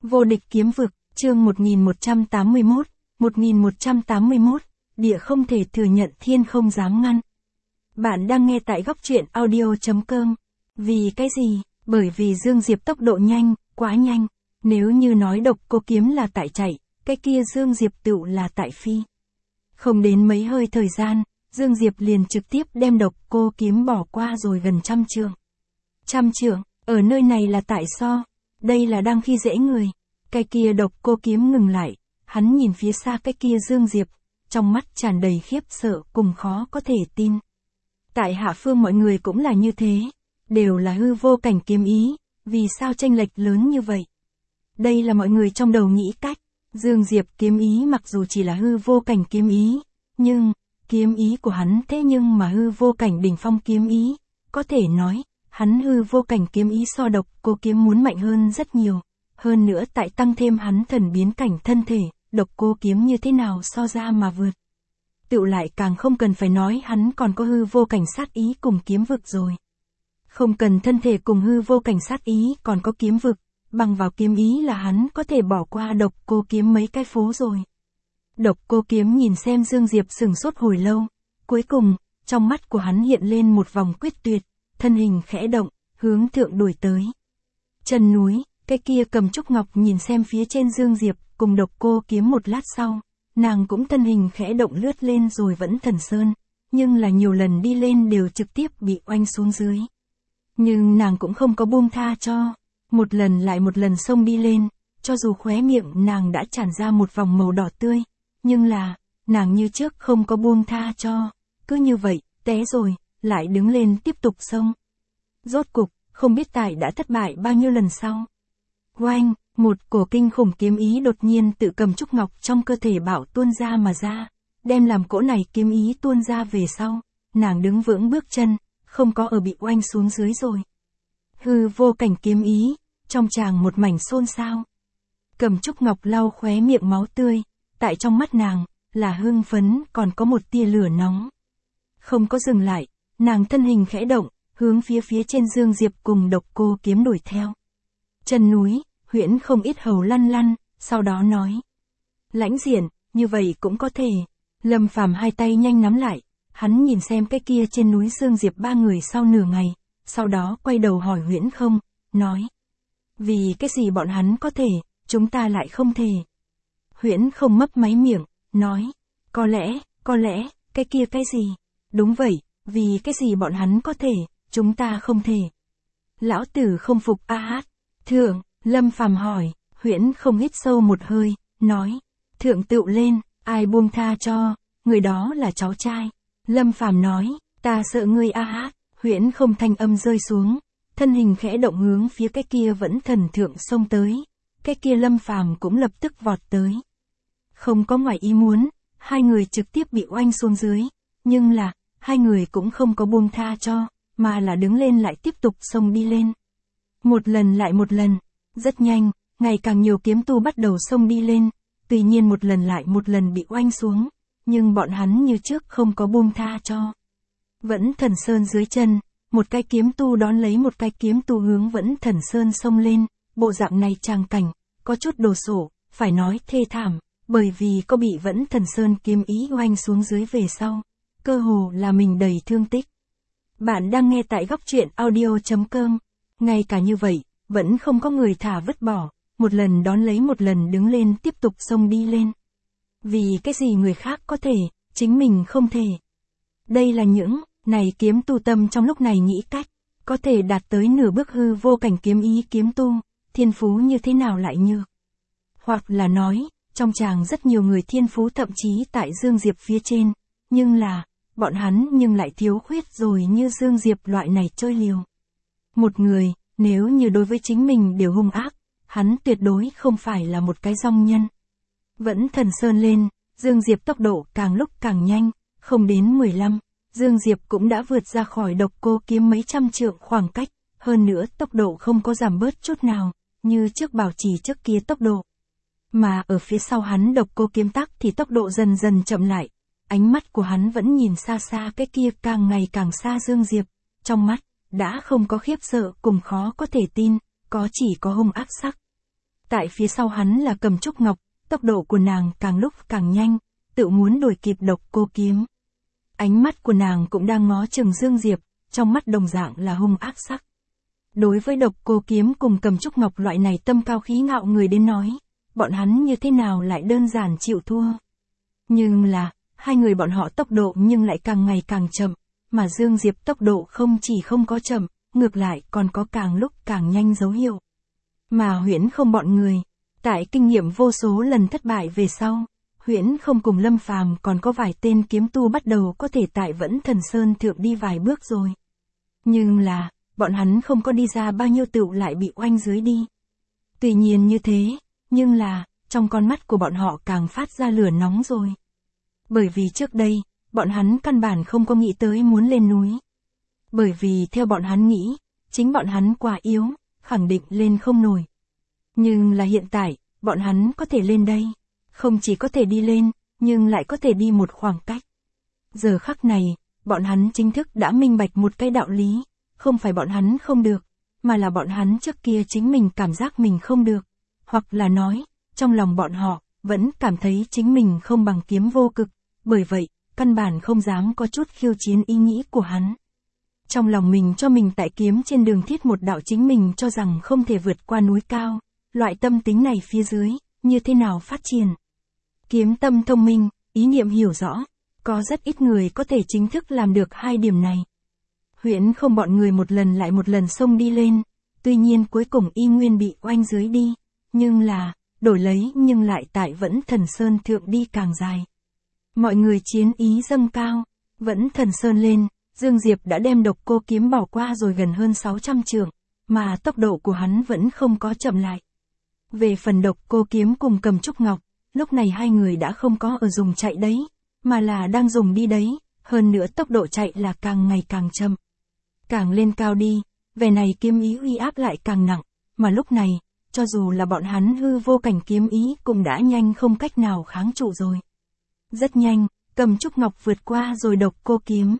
Vô địch kiếm vực, chương 1181, 1181, địa không thể thừa nhận thiên không dám ngăn. Bạn đang nghe tại góc truyện audio.com. Vì cái gì? Bởi vì Dương Diệp tốc độ nhanh, quá nhanh. Nếu như nói Độc Cô Kiếm là tại chạy, cái kia Dương Diệp tựu là tại phi. Không đến mấy hơi thời gian, Dương Diệp liền trực tiếp đem Độc Cô Kiếm bỏ qua rồi gần 100 trượng. 100 trượng, ở nơi này là tại sao? Đây là đang khi dễ người. Cái kia Độc Cô Kiếm ngừng lại, hắn nhìn phía xa cái kia Dương Diệp, trong mắt tràn đầy khiếp sợ cùng khó có thể tin. Tại hạ phương mọi người cũng là như thế, đều là hư vô cảnh kiếm ý, vì sao chênh lệch lớn như vậy? Đây là mọi người trong đầu nghĩ cách, Dương Diệp kiếm ý mặc dù chỉ là hư vô cảnh kiếm ý, nhưng, kiếm ý của hắn thế nhưng mà hư vô cảnh đỉnh phong kiếm ý, có thể nói, hắn hư vô cảnh kiếm ý so Độc Cô Kiếm muốn mạnh hơn rất nhiều, hơn nữa tại tăng thêm hắn thần biến cảnh thân thể, Độc Cô Kiếm như thế nào so ra mà vượt. Tựu lại càng không cần phải nói hắn còn có hư vô cảnh sát ý cùng kiếm vực rồi. Không cần thân thể cùng hư vô cảnh sát ý còn có kiếm vực, bằng vào kiếm ý là hắn có thể bỏ qua Độc Cô Kiếm mấy cái phố rồi. Độc Cô Kiếm nhìn xem Dương Diệp sừng sốt hồi lâu, cuối cùng, trong mắt của hắn hiện lên một vòng quyết tuyệt, thân hình khẽ động, hướng thượng đuổi tới. Chân núi, cái kia Cầm Trúc Ngọc nhìn xem phía trên Dương Diệp cùng Độc Cô Kiếm một lát sau, nàng cũng thân hình khẽ động lướt lên rồi vẫn thần sơn, nhưng là nhiều lần đi lên đều trực tiếp bị oanh xuống dưới. Nhưng nàng cũng không có buông tha cho, một lần lại một lần xông đi lên, cho dù khóe miệng nàng đã tràn ra một vòng màu đỏ tươi, nhưng là, nàng như trước không có buông tha cho, cứ như vậy, té rồi, lại đứng lên tiếp tục xông. Rốt cục, không biết tại đã thất bại bao nhiêu lần sau. Oanh, một cổ kinh khủng kiếm ý đột nhiên tự Cầm Trúc Ngọc trong cơ thể bảo tuôn ra mà ra, đem làm cỗ này kiếm ý tuôn ra về sau, nàng đứng vững bước chân, không có ở bị oanh xuống dưới rồi. Hư vô cảnh kiếm ý, trong tràng một mảnh xôn xao. Cầm Trúc Ngọc lau khóe miệng máu tươi, tại trong mắt nàng, là hưng phấn còn có một tia lửa nóng. Không có dừng lại, nàng thân hình khẽ động, hướng phía trên Dương Diệp cùng Độc Cô Kiếm đuổi theo. Chân núi, Huyễn không ít hầu lăn lăn, sau đó nói. Lãnh Diện, như vậy cũng có thể. Lâm Phàm hai tay nhanh nắm lại, hắn nhìn xem cái kia trên núi Dương Diệp ba người sau nửa ngày, sau đó quay đầu hỏi Huyễn không, nói. Vì cái gì bọn hắn có thể, chúng ta lại không thể. Huyễn không mấp máy miệng, nói. Có lẽ, cái kia cái gì? Đúng vậy, vì cái gì bọn hắn có thể, chúng ta không thể. Lão tử không phục a hát. Thượng, Lâm Phàm hỏi, Huyễn không hít sâu một hơi, nói. Thượng tựu lên, ai buông tha cho, người đó là cháu trai. Lâm Phàm nói, ta sợ ngươi a hát. Huyễn không thanh âm rơi xuống, thân hình khẽ động hướng phía cái kia vẫn thần thượng xông tới. Cái kia Lâm Phàm cũng lập tức vọt tới. Không có ngoài ý muốn, hai người trực tiếp bị oanh xuống dưới, nhưng là, hai người cũng không có buông tha cho, mà là đứng lên lại tiếp tục xông đi lên. Một lần lại một lần, rất nhanh, ngày càng nhiều kiếm tu bắt đầu xông đi lên, tuy nhiên một lần lại một lần bị oanh xuống, nhưng bọn hắn như trước không có buông tha cho. Vẫn thần sơn dưới chân, một cái kiếm tu đón lấy một cái kiếm tu hướng vẫn thần sơn xông lên, bộ dạng này tràng cảnh, có chút đồ sộ, phải nói thê thảm, bởi vì có bị vẫn thần sơn kiếm ý oanh xuống dưới về sau, cơ hồ là mình đầy thương tích. Bạn đang nghe tại góc truyện audio.com, ngay cả như vậy, vẫn không có người thả vứt bỏ, một lần đón lấy một lần đứng lên tiếp tục xông đi lên. Vì cái gì người khác có thể, chính mình không thể. Đây là những, này kiếm tu tâm trong lúc này nghĩ cách, có thể đạt tới nửa bước hư vô cảnh kiếm ý kiếm tu, thiên phú như thế nào lại như. Hoặc là nói, trong tràng rất nhiều người thiên phú thậm chí tại Dương Diệp phía trên, nhưng là, bọn hắn nhưng lại thiếu khuyết rồi như Dương Diệp loại này chơi liều. Một người, nếu như đối với chính mình đều hung ác, hắn tuyệt đối không phải là một cái dong nhân. Vẫn thần sơn lên, Dương Diệp tốc độ càng lúc càng nhanh, không đến 15, Dương Diệp cũng đã vượt ra khỏi Độc Cô Kiếm mấy trăm trượng khoảng cách, hơn nữa tốc độ không có giảm bớt chút nào, như trước bảo trì trước kia tốc độ. Mà ở phía sau hắn Độc Cô Kiếm tắc thì tốc độ dần dần chậm lại, ánh mắt của hắn vẫn nhìn xa xa cái kia càng ngày càng xa Dương Diệp, trong mắt, đã không có khiếp sợ cùng khó có thể tin, có chỉ có hung ác sắc. Tại phía sau hắn là Cầm Trúc Ngọc, tốc độ của nàng càng lúc càng nhanh, tự muốn đuổi kịp Độc Cô Kiếm. Ánh mắt của nàng cũng đang ngó chừng Dương Diệp, trong mắt đồng dạng là hung ác sắc. Đối với Độc Cô Kiếm cùng Cầm Trúc Ngọc loại này tâm cao khí ngạo người đến nói, bọn hắn như thế nào lại đơn giản chịu thua. Nhưng là, hai người bọn họ tốc độ nhưng lại càng ngày càng chậm, mà Dương Diệp tốc độ không chỉ không có chậm, ngược lại còn có càng lúc càng nhanh dấu hiệu. Mà Huyễn Không bọn người, tại kinh nghiệm vô số lần thất bại về sau, Huyễn Không cùng Lâm Phàm còn có vài tên kiếm tu bắt đầu có thể tại Vẫn Thần Sơn thượng đi vài bước rồi. Nhưng là, bọn hắn không có đi ra bao nhiêu tựu lại bị oanh dưới đi. Tuy nhiên như thế, nhưng là, trong con mắt của bọn họ càng phát ra lửa nóng rồi. Bởi vì trước đây, bọn hắn căn bản không có nghĩ tới muốn lên núi. Bởi vì theo bọn hắn nghĩ, chính bọn hắn quá yếu, khẳng định lên không nổi. Nhưng là hiện tại, bọn hắn có thể lên đây. Không chỉ có thể đi lên, nhưng lại có thể đi một khoảng cách. Giờ khắc này, bọn hắn chính thức đã minh bạch một cái đạo lý. Không phải bọn hắn không được, mà là bọn hắn trước kia chính mình cảm giác mình không được. Hoặc là nói, trong lòng bọn họ, vẫn cảm thấy chính mình không bằng Kiếm Vô Cực. Bởi vậy, căn bản không dám có chút khiêu chiến ý nghĩ của hắn. Trong lòng mình cho mình tại kiếm trên đường thiết một đạo chính mình cho rằng không thể vượt qua núi cao. Loại tâm tính này phía dưới, như thế nào phát triển? Kiếm tâm thông minh, ý niệm hiểu rõ. Có rất ít người có thể chính thức làm được hai điểm này. Huyễn Không bọn người một lần lại một lần xông đi lên. Tuy nhiên cuối cùng y nguyên bị oanh dưới đi. Nhưng là, đổi lấy nhưng lại tại Vẫn Thần Sơn thượng đi càng dài. Mọi người chiến ý dâng cao. Vẫn Thần Sơn lên, Dương Diệp đã đem Độc Cô Kiếm bỏ qua rồi gần hơn 600 trượng. Mà tốc độ của hắn vẫn không có chậm lại. Về phần Độc Cô Kiếm cùng Cầm Trúc Ngọc, lúc này hai người đã không có ở dùng chạy đấy, mà là đang dùng đi đấy, hơn nữa tốc độ chạy là càng ngày càng chậm. Càng lên cao đi, vẻ này kiếm ý uy áp lại càng nặng, mà lúc này, cho dù là bọn hắn hư vô cảnh kiếm ý cũng đã nhanh không cách nào kháng trụ rồi. Rất nhanh, Cầm Trúc Ngọc vượt qua rồi Độc Cô Kiếm.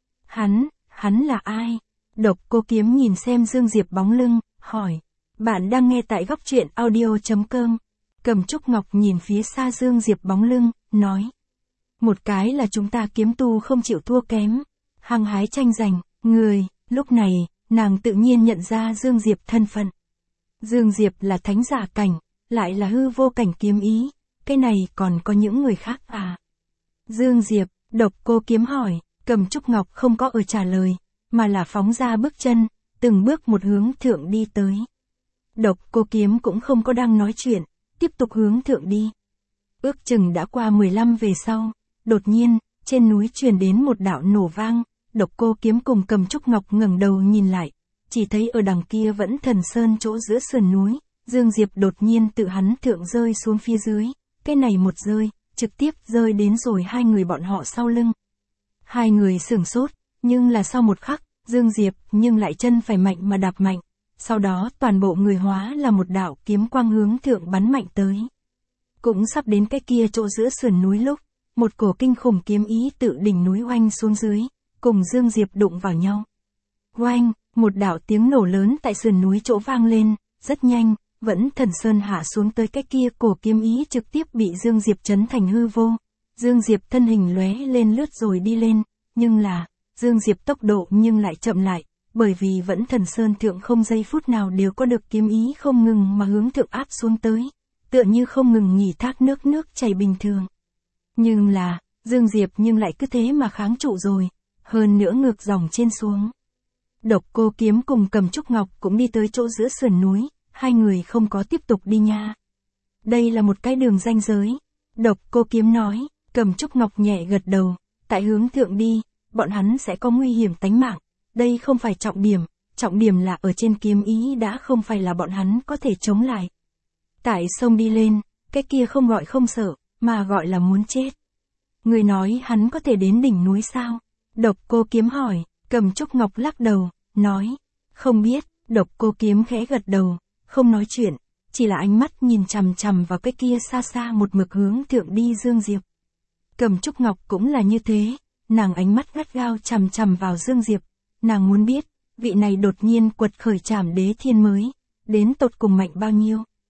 Hắn là ai? Độc Cô Kiếm nhìn xem Dương Diệp bóng lưng, hỏi. Bạn đang nghe tại góc truyện audio.com. Cầm Trúc Ngọc nhìn phía xa Dương Diệp bóng lưng, nói. Một cái là chúng ta kiếm tu không chịu thua kém, hăng hái tranh giành, người, lúc này, nàng tự nhiên nhận ra Dương Diệp thân phận. Dương Diệp là thánh giả cảnh, lại là hư vô cảnh kiếm ý, cái này còn có những người khác à? Dương Diệp, Độc Cô Kiếm hỏi, Cầm Trúc Ngọc không có ở trả lời, mà là phóng ra bước chân, từng bước một hướng thượng đi tới. Độc Cô Kiếm cũng không có đang nói chuyện, tiếp tục hướng thượng đi. Ước chừng đã qua 15 về sau, đột nhiên, trên núi truyền đến một đạo nổ vang, Độc Cô Kiếm cùng Cầm Trúc Ngọc ngẩng đầu nhìn lại, chỉ thấy ở đằng kia Vẫn Thần Sơn chỗ giữa sườn núi, Dương Diệp đột nhiên tự hắn thượng rơi xuống phía dưới, cái này một rơi, trực tiếp rơi đến rồi hai người bọn họ sau lưng. Hai người sửng sốt, nhưng là sau một khắc, Dương Diệp nhưng lại chân phải mạnh mà đạp mạnh, sau đó toàn bộ người hóa là một đạo kiếm quang hướng thượng bắn mạnh tới. Cũng sắp đến cái kia chỗ giữa sườn núi lúc, một cổ kinh khủng kiếm ý tự đỉnh núi oanh xuống dưới, cùng Dương Diệp đụng vào nhau. Oanh, một đạo tiếng nổ lớn tại sườn núi chỗ vang lên, rất nhanh, Vẫn Thần Sơn hạ xuống tới cái kia cổ kiếm ý trực tiếp bị Dương Diệp chấn thành hư vô. Dương Diệp thân hình lóe lên lướt rồi đi lên, nhưng là, Dương Diệp tốc độ nhưng lại chậm lại, bởi vì Vẫn Thần Sơn thượng không giây phút nào đều có được kiếm ý không ngừng mà hướng thượng áp xuống tới, tựa như không ngừng nghỉ thác nước chảy bình thường. Nhưng là, Dương Diệp nhưng lại cứ thế mà kháng trụ rồi, hơn nữa ngược dòng trên xuống. Độc Cô Kiếm cùng Cầm Trúc Ngọc cũng đi tới chỗ giữa sườn núi, hai người không có tiếp tục đi nha. Đây là một cái đường ranh giới. Độc Cô Kiếm nói, Cầm Trúc Ngọc nhẹ gật đầu, tại hướng thượng đi, bọn hắn sẽ có nguy hiểm tánh mạng. Đây không phải trọng điểm là ở trên kiếm ý đã không phải là bọn hắn có thể chống lại. Tại sông đi lên, cái kia không gọi không sợ, mà gọi là muốn chết. Người nói hắn có thể đến đỉnh núi sao? Độc Cô Kiếm hỏi, Cầm Trúc Ngọc lắc đầu, nói, không biết. Độc Cô Kiếm khẽ gật đầu, không nói chuyện, chỉ là ánh mắt nhìn chằm chằm vào cái kia xa xa một mực hướng thượng đi Dương Diệp. Cầm Trúc Ngọc cũng là như thế, nàng ánh mắt gắt gao chằm chằm vào Dương Diệp, nàng muốn biết, vị này đột nhiên quật khởi Trảm Đế Thiên mới, đến tột cùng mạnh bao nhiêu.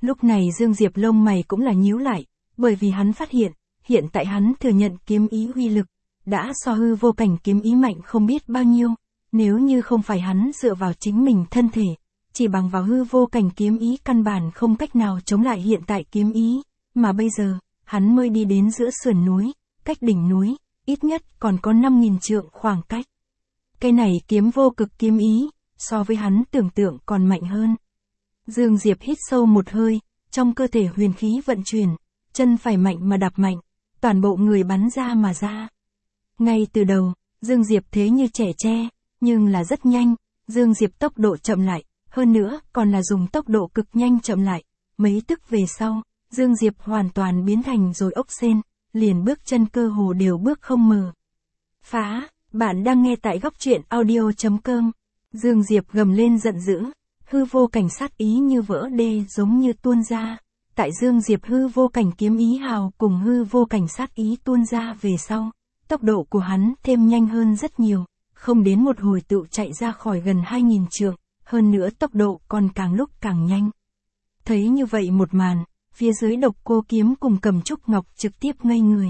Lúc này Dương Diệp lông mày cũng là nhíu lại, bởi vì hắn phát hiện tại hắn thừa nhận kiếm ý uy lực, đã so hư vô cảnh kiếm ý mạnh không biết bao nhiêu, nếu như không phải hắn dựa vào chính mình thân thể, chỉ bằng vào hư vô cảnh kiếm ý căn bản không cách nào chống lại hiện tại kiếm ý, mà bây giờ, hắn mới đi đến giữa sườn núi, cách đỉnh núi, ít nhất còn có 5.000 trượng khoảng cách. Cái này kiếm vô cực kiếm ý, so với hắn tưởng tượng còn mạnh hơn. Dương Diệp hít sâu một hơi, trong cơ thể huyền khí vận chuyển, chân phải mạnh mà đạp mạnh, toàn bộ người bắn ra mà ra. Ngay từ đầu, Dương Diệp thế như trẻ tre, nhưng là rất nhanh, Dương Diệp tốc độ chậm lại, hơn nữa còn là dùng tốc độ cực nhanh chậm lại, mấy tức về sau, Dương Diệp hoàn toàn biến thành rồi ốc sên, liền bước chân cơ hồ đều bước không mờ. Phá, bạn đang nghe tại góc truyện audio.com. Dương Diệp gầm lên giận dữ, hư vô cảnh sát ý như vỡ đê giống như tuôn ra. Tại Dương Diệp hư vô cảnh kiếm ý hào cùng hư vô cảnh sát ý tuôn ra về sau, tốc độ của hắn thêm nhanh hơn rất nhiều, không đến một hồi tựu chạy ra khỏi gần 2.000 trượng, hơn nữa tốc độ còn càng lúc càng nhanh. Thấy như vậy một màn, phía dưới Độc Cô Kiếm cùng Cầm Trúc Ngọc trực tiếp ngây người.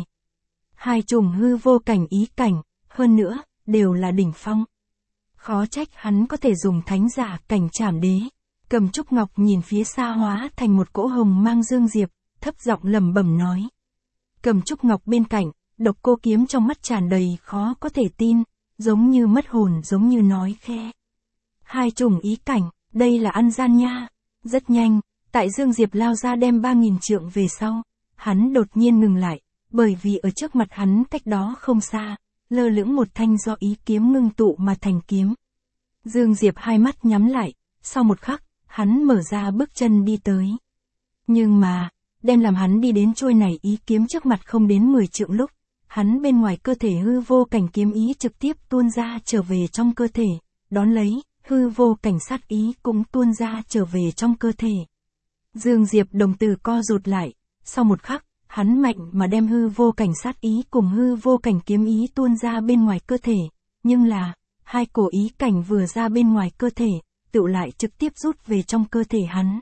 Hai chủng hư vô cảnh ý cảnh, hơn nữa, đều là đỉnh phong. Khó trách hắn có thể dùng thánh giả cảnh trảm đế. Cầm Trúc Ngọc nhìn phía xa hóa thành một cỗ hồng mang Dương Diệp, thấp giọng lẩm bẩm nói. Cầm Trúc Ngọc bên cạnh, Độc Cô Kiếm trong mắt tràn đầy khó có thể tin, giống như mất hồn giống như nói khe. Hai chủng ý cảnh, đây là ăn gian nha. Rất nhanh, tại Dương Diệp lao ra đem 3.000 trượng về sau, hắn đột nhiên ngừng lại, bởi vì ở trước mặt hắn cách đó không xa, lơ lửng một thanh do ý kiếm ngưng tụ mà thành kiếm. Dương Diệp hai mắt nhắm lại, sau một khắc, hắn mở ra bước chân đi tới. Nhưng mà, đem làm hắn đi đến trôi này ý kiếm trước mặt không đến 10 trượng lúc, hắn bên ngoài cơ thể hư vô cảnh kiếm ý trực tiếp tuôn ra trở về trong cơ thể, đón lấy, hư vô cảnh sát ý cũng tuôn ra trở về trong cơ thể. Dương Diệp đồng tử co rụt lại, sau một khắc, hắn mạnh mà đem hư vô cảnh sát ý cùng hư vô cảnh kiếm ý tuôn ra bên ngoài cơ thể, nhưng là, hai cổ ý cảnh vừa ra bên ngoài cơ thể, tựu lại trực tiếp rút về trong cơ thể hắn.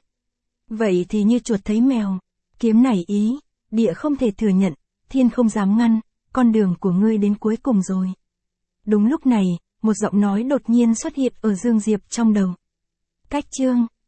Vậy thì như chuột thấy mèo, kiếm này ý, địa không thể thừa nhận, thiên không dám ngăn, con đường của ngươi đến cuối cùng rồi. Đúng lúc này, một giọng nói đột nhiên xuất hiện ở Dương Diệp trong đầu. Cách chương